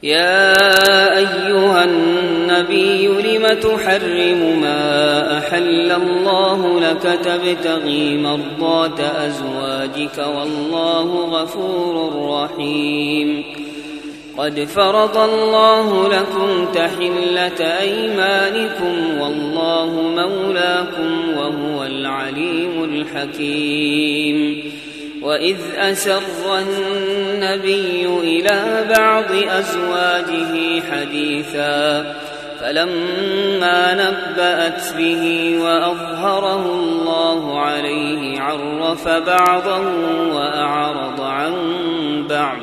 يا أيها النبي لم تحرم ما أحل الله لك تبتغي مرضات أزواجك والله غفور رحيم قد فرض الله لكم تحلة أيمانكم والله مولاكم وهو العليم الحكيم وإذ أسر النبي إلى بعض أزواجه حديثا فلما نبأت به وأظهره الله عليه عرف بعضه وأعرض عن بعض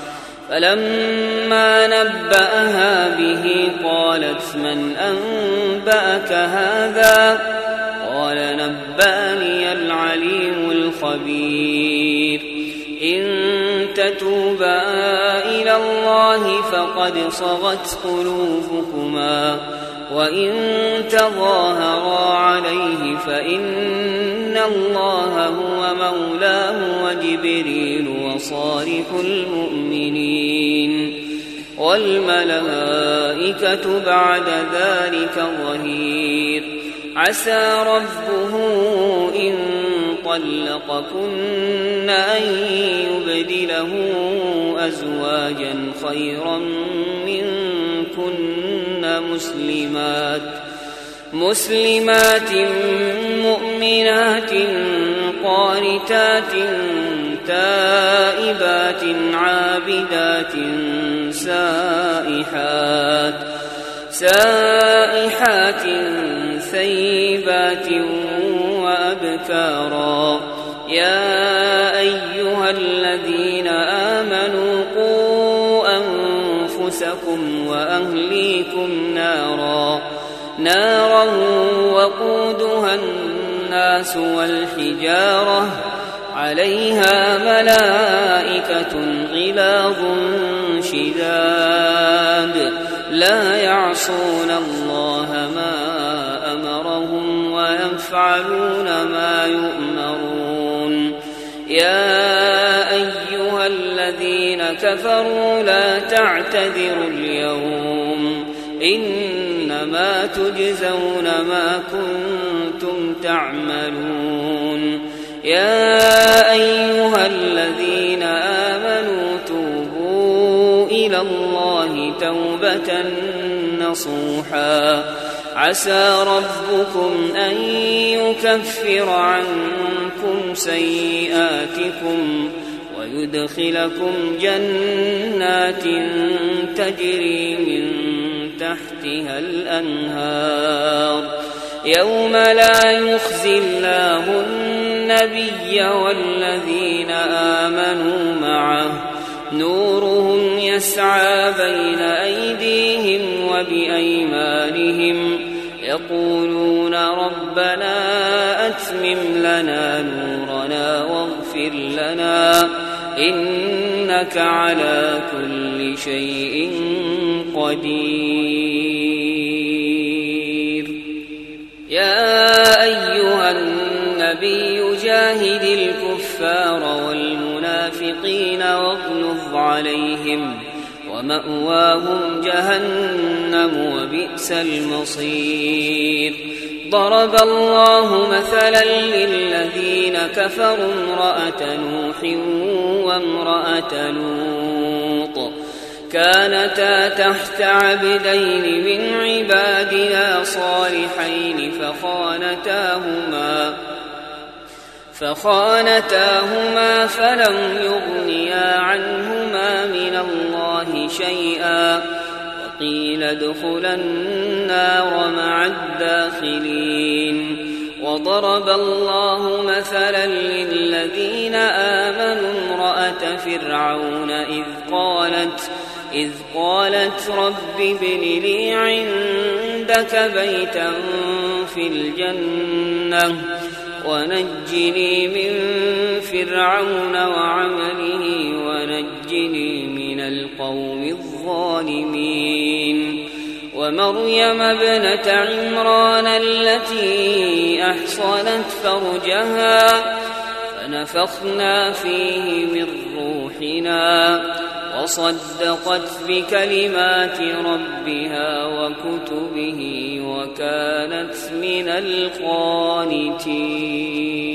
فلما نبأها به قالت من أنبأك هذا قال نبأني العليم الخبير إن تتوبا إلى الله فقد صغت قلوبكما وإن تظاهرا عليه فإن الله هو مولاه وجبريل وصالح المؤمنين والملائكة بعد ذلك ظهير عسى ربه إن طلقكن أن يبدله أزواجا خيرا منكن مسلمات مؤمنات قانتات تائبات عابدات سائحات ثيبات وأبكارا يا أيها الذين آمنوا قوا أنفسكم وأهليكم نارا وقودها الناس والحجارة عليها ملائكة غلاظ شداد لا يعصون الله ما أمرهم ويفعلون ما يؤمرون يا أيها الذين كفروا لا تعتذروا اليوم إنما تجزون ما كنتم تعملون يا أيها الذين آمنوا توبوا إلى الله توبة نصوحا عسى ربكم أن يكفر عنكم سيئاتكم ويدخلكم جنات تجري من تحتها الأنهار يوم لا يخزي الله النبي والذين آمنوا معه نورهم يسعى بين أيديهم وبأيمانهم يقولون ربنا أتمم لنا نورنا واغفر لنا إنك على كل شيء قدير يا أيها النبي جاهد الكفار والمنافقين واغلظ عليهم ومأواهم جهنم وبئس المصير ضرب الله مثلا للذين كفروا امرأة نوح وامرأة لوط كانتا تحت عبدين من عبادنا صالحين فخانتاهما فلم يغنيا عنهما من الله شيئا وقيل ادخلا النار مع الداخلين وضرب الله مثلا للذين آمنوا امرأة فرعون إذ قالت رب ابن لي عندك بيتا في الجنة ونجني من فرعون وعمله ونجني من القوم الظالمين ومريم ابنة عمران التي أحصنت فرجها فنفخنا فيه من روحنا وصدقت بكلمات ربها وكتبه وكانت من القانتين.